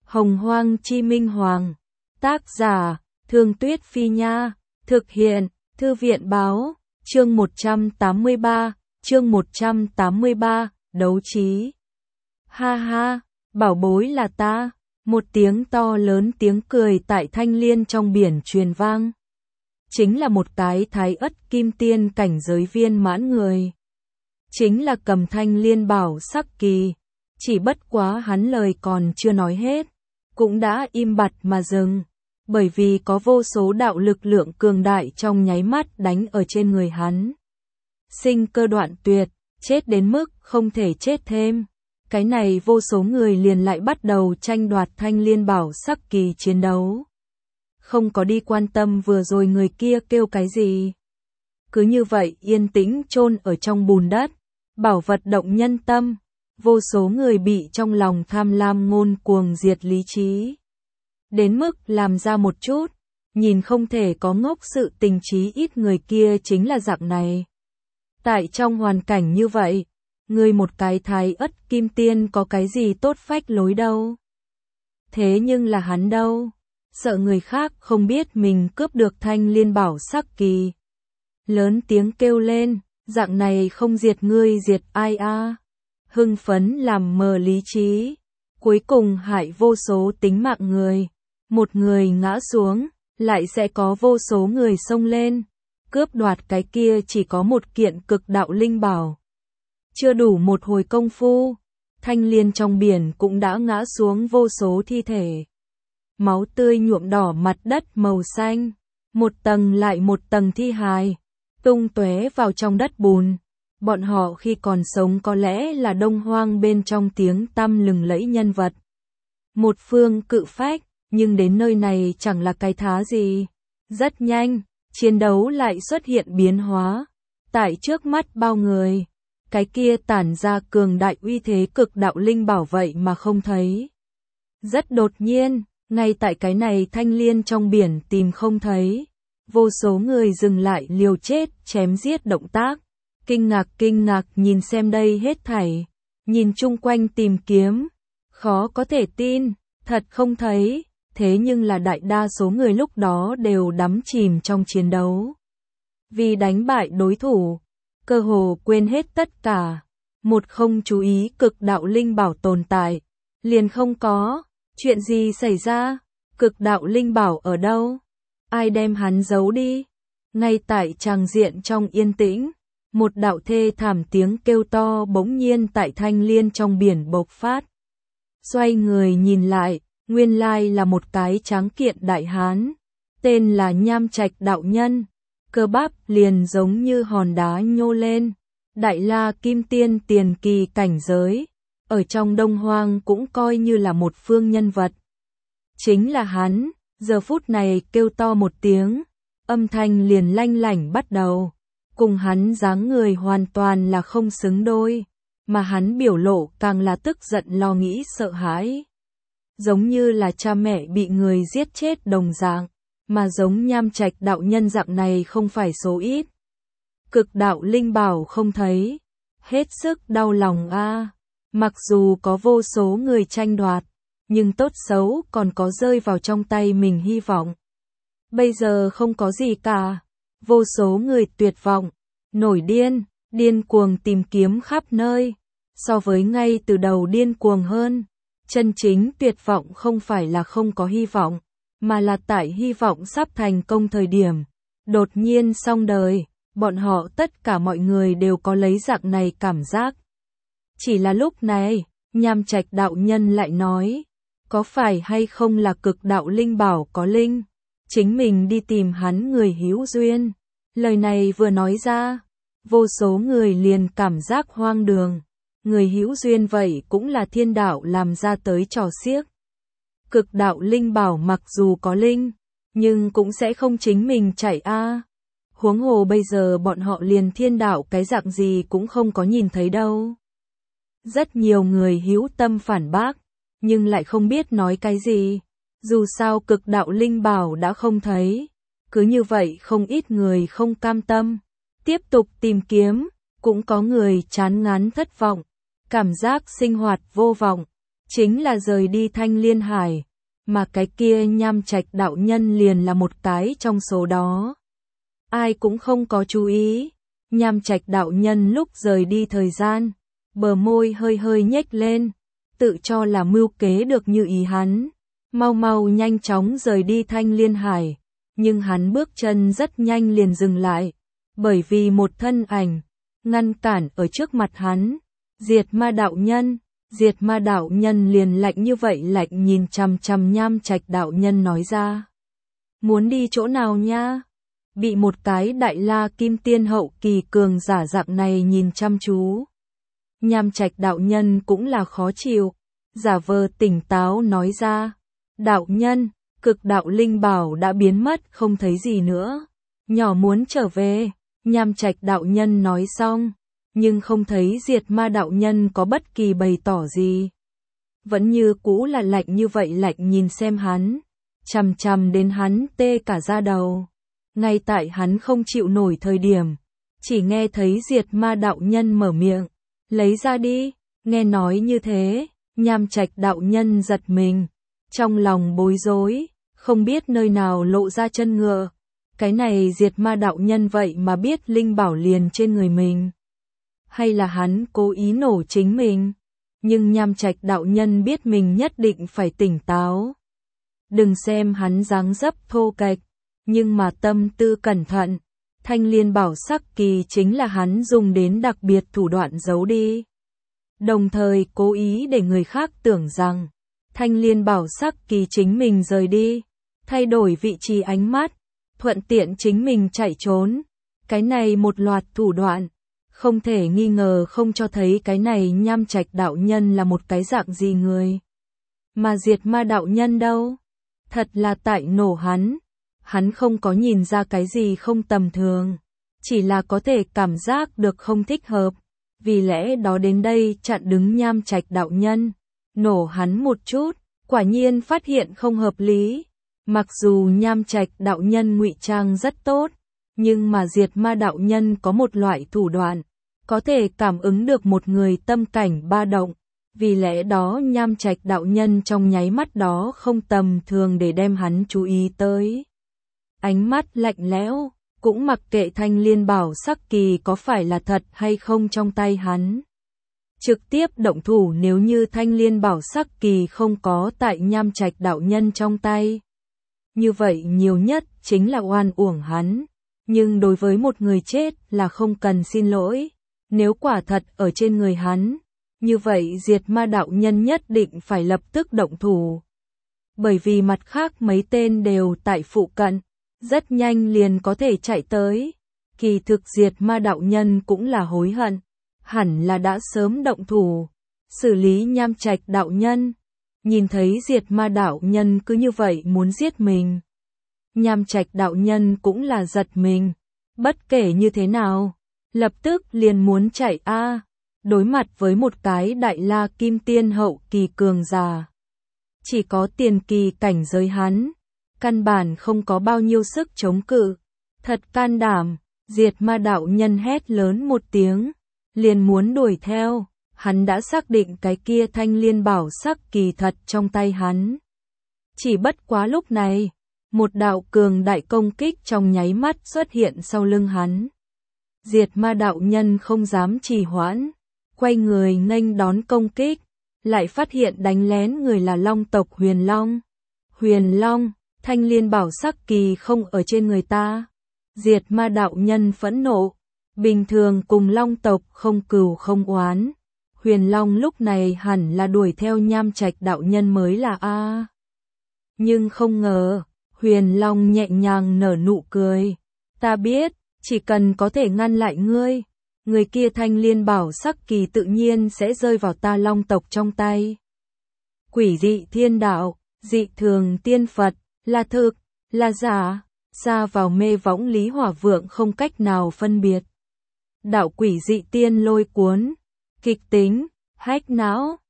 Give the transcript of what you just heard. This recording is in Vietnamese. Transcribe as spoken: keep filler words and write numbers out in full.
Hồng Hoang Chi Minh Hoàng. Tác giả, Thương Tuyết Phi Nha. Thực hiện, Thư viện Báo. Chương một trăm tám mươi ba, chương một trăm tám mươi ba, đấu trí. Ha ha, bảo bối là ta. Một tiếng to lớn tiếng cười tại Thanh Liên trong biển truyền vang. Chính là một cái thái ất kim tiên cảnh giới viên mãn người. Chính là Cầm Thanh Liên bảo sắc kỳ. Chỉ bất quá hắn lời còn chưa nói hết, cũng đã im bặt mà dừng, bởi vì có vô số đạo lực lượng cường đại trong nháy mắt đánh ở trên người hắn. Sinh cơ đoạn tuyệt, chết đến mức không thể chết thêm. Cái này vô số người liền lại bắt đầu tranh đoạt Thanh Liên bảo sắc kỳ chiến đấu. Không có đi quan tâm vừa rồi người kia kêu cái gì. Cứ như vậy yên tĩnh chôn ở trong bùn đất, bảo vật động nhân tâm. Vô số người bị trong lòng tham lam ngôn cuồng diệt lý trí. Đến mức làm ra một chút, nhìn không thể có ngốc sự tình trí ít người kia chính là dạng này. Tại trong hoàn cảnh như vậy, người một cái thái ất kim tiên có cái gì tốt phách lối đâu. Thế nhưng là hắn đâu, sợ người khác không biết mình cướp được Thanh Liên bảo sắc kỳ. Lớn tiếng kêu lên, dạng này không diệt ngươi diệt ai a? Hưng phấn làm mờ lý trí, cuối cùng hại vô số tính mạng người. Một người ngã xuống, lại sẽ có vô số người xông lên, cướp đoạt cái kia chỉ có một kiện cực đạo linh bảo. Chưa đủ một hồi công phu, Thanh Liên trong biển cũng đã ngã xuống vô số thi thể. Máu tươi nhuộm đỏ mặt đất màu xanh, một tầng lại một tầng thi hài, tung tóe vào trong đất bùn. Bọn họ khi còn sống có lẽ là Đông Hoang bên trong tiếng tăm lừng lẫy nhân vật. Một phương cự phách, nhưng đến nơi này chẳng là cái thá gì. Rất nhanh, chiến đấu lại xuất hiện biến hóa. Tại trước mắt bao người, cái kia tản ra cường đại uy thế cực đạo linh bảo vậy mà không thấy. Rất đột nhiên, ngay tại cái này Thanh Liên trong biển tìm không thấy. Vô số người dừng lại liều chết chém giết động tác. Kinh ngạc kinh ngạc nhìn xem đây hết thảy, nhìn chung quanh tìm kiếm, khó có thể tin, thật không thấy, thế nhưng là đại đa số người lúc đó đều đắm chìm trong chiến đấu. Vì đánh bại đối thủ, cơ hồ quên hết tất cả, một không chú ý cực đạo linh bảo tồn tại, liền không có, chuyện gì xảy ra, cực đạo linh bảo ở đâu, ai đem hắn giấu đi, ngay tại tràng diện trong yên tĩnh. Một đạo thê thảm tiếng kêu to bỗng nhiên tại Thanh Liên trong biển bộc phát. Xoay người nhìn lại, nguyên lai là một cái tráng kiện đại hán, tên là Nham Trạch đạo nhân, cơ bắp liền giống như hòn đá nhô lên, đại la kim tiên tiền kỳ cảnh giới, ở trong Đông Hoang cũng coi như là một phương nhân vật. Chính là hắn, giờ phút này kêu to một tiếng, âm thanh liền lanh lảnh bắt đầu. Cùng hắn dáng người hoàn toàn là không xứng đôi, mà hắn biểu lộ càng là tức giận lo nghĩ sợ hãi. Giống như là cha mẹ bị người giết chết đồng dạng, mà giống Nham Trạch đạo nhân dạng này không phải số ít. Cực đạo linh bảo không thấy, hết sức đau lòng a. Mặc dù có vô số người tranh đoạt, nhưng tốt xấu còn có rơi vào trong tay mình hy vọng. Bây giờ không có gì cả. Vô số người tuyệt vọng, nổi điên, điên cuồng tìm kiếm khắp nơi, so với ngay từ đầu điên cuồng hơn. Chân chính tuyệt vọng không phải là không có hy vọng, mà là tại hy vọng sắp thành công thời điểm. Đột nhiên xong đời, bọn họ tất cả mọi người đều có lấy dạng này cảm giác. Chỉ là lúc này, Nham Trạch đạo nhân lại nói, có phải hay không là cực đạo linh bảo có linh? Chính mình đi tìm hắn người hữu duyên. Lời này vừa nói ra, vô số người liền cảm giác hoang đường. Người hữu duyên vậy cũng là thiên đạo làm ra tới trò xiếc. Cực đạo linh bảo mặc dù có linh, nhưng cũng sẽ không chính mình chạy a. Huống hồ bây giờ bọn họ liền thiên đạo cái dạng gì cũng không có nhìn thấy đâu. Rất nhiều người hữu tâm phản bác, nhưng lại không biết nói cái gì. Dù sao cực đạo linh bảo đã không thấy, cứ như vậy không ít người không cam tâm, tiếp tục tìm kiếm, cũng có người chán ngán thất vọng, cảm giác sinh hoạt vô vọng, chính là rời đi Thanh Liên Hải, mà cái kia Nham Trạch đạo nhân liền là một cái trong số đó. Ai cũng không có chú ý, Nham Trạch đạo nhân lúc rời đi thời gian, bờ môi hơi hơi nhếch lên, tự cho là mưu kế được như ý hắn, mau mau nhanh chóng rời đi Thanh Liên Hải, nhưng hắn bước chân rất nhanh liền dừng lại, bởi vì một thân ảnh ngăn cản ở trước mặt hắn, Diệt Ma đạo nhân. Diệt Ma đạo nhân liền lạnh như vậy lạnh nhìn chằm chằm Nham Trạch đạo nhân nói ra. Muốn đi chỗ nào nha? Bị một cái đại la kim tiên hậu kỳ cường giả dạng này nhìn chăm chú. Nham Trạch đạo nhân cũng là khó chịu, giả vờ tỉnh táo nói ra. Đạo nhân, cực đạo linh bảo đã biến mất không thấy gì nữa. Nhỏ muốn trở về, Nham Trạch đạo nhân nói xong. Nhưng không thấy Diệt Ma đạo nhân có bất kỳ bày tỏ gì. Vẫn như cũ là lạnh như vậy lạnh nhìn xem hắn, chằm chằm đến hắn tê cả da đầu. Ngay tại hắn không chịu nổi thời điểm, chỉ nghe thấy Diệt Ma đạo nhân mở miệng, lấy ra đi, nghe nói như thế, Nham Trạch đạo nhân giật mình, trong lòng bối rối, không biết nơi nào lộ ra chân ngựa. Cái này Diệt Ma đạo nhân vậy mà biết linh bảo liền trên người mình. Hay là hắn cố ý nổ chính mình? Nhưng Nham Trạch đạo nhân biết mình nhất định phải tỉnh táo. Đừng xem hắn dáng dấp thô kệch, nhưng mà tâm tư cẩn thận. Thanh Liên bảo sắc kỳ chính là hắn dùng đến đặc biệt thủ đoạn giấu đi. Đồng thời cố ý để người khác tưởng rằng Thanh Liên bảo sắc kỳ chính mình rời đi, thay đổi vị trí ánh mắt, thuận tiện chính mình chạy trốn. Cái này một loạt thủ đoạn, không thể nghi ngờ không cho thấy cái này Nham Trạch đạo nhân là một cái dạng gì người. Mà Diệt Ma đạo nhân đâu? Thật là tại nổ hắn. Hắn không có nhìn ra cái gì không tầm thường, chỉ là có thể cảm giác được không thích hợp. Vì lẽ đó đến đây chặn đứng Nham Trạch đạo nhân, nổ hắn một chút, quả nhiên phát hiện không hợp lý. Mặc dù Nham Trạch đạo nhân ngụy trang rất tốt, nhưng mà Diệt Ma đạo nhân có một loại thủ đoạn, có thể cảm ứng được một người tâm cảnh ba động, vì lẽ đó Nham Trạch đạo nhân trong nháy mắt đó không tầm thường để đem hắn chú ý tới. Ánh mắt lạnh lẽo, cũng mặc kệ Thanh Liên bảo sắc kỳ có phải là thật hay không trong tay hắn. Trực tiếp động thủ nếu như Thanh Liên bảo sắc kỳ không có tại Nham Trạch đạo nhân trong tay. Như vậy nhiều nhất chính là oan uổng hắn, nhưng đối với một người chết là không cần xin lỗi. Nếu quả thật ở trên người hắn, như vậy Diệt Ma đạo nhân nhất định phải lập tức động thủ. Bởi vì mặt khác mấy tên đều tại phụ cận, rất nhanh liền có thể chạy tới. Kỳ thực Diệt Ma đạo nhân cũng là hối hận, hẳn là đã sớm động thủ, xử lý Nham Trạch đạo nhân. Nhìn thấy Diệt Ma đạo nhân cứ như vậy muốn giết mình, Nham Trạch đạo nhân cũng là giật mình, bất kể như thế nào, lập tức liền muốn chạy a. À, đối mặt với một cái đại la kim tiên hậu kỳ cường giả, chỉ có tiền kỳ cảnh giới hắn, căn bản không có bao nhiêu sức chống cự. Thật can đảm, Diệt Ma đạo nhân hét lớn một tiếng, liền muốn đuổi theo. Hắn đã xác định cái kia Thanh Liên bảo sắc kỳ thật trong tay hắn. Chỉ bất quá lúc này, một đạo cường đại công kích trong nháy mắt xuất hiện sau lưng hắn. Diệt Ma đạo nhân không dám trì hoãn, quay người nghênh đón công kích, lại phát hiện đánh lén người là Long tộc Huyền Long. Huyền Long, Thanh Liên bảo sắc kỳ không ở trên người ta. Diệt Ma đạo nhân phẫn nộ, bình thường cùng Long tộc không cừu không oán. Huyền Long lúc này hẳn là đuổi theo Nham Trạch đạo nhân mới là a. Nhưng không ngờ, Huyền Long nhẹ nhàng nở nụ cười. Ta biết, chỉ cần có thể ngăn lại ngươi, người kia Thanh Liên bảo sắc kỳ tự nhiên sẽ rơi vào ta Long tộc trong tay. Quỷ dị thiên đạo, dị thường tiên Phật, là thực, là giả, xa vào mê võng Lý Hỏa Vượng không cách nào phân biệt. Đạo quỷ dị tiên lôi cuốn, kịch tính, hách não.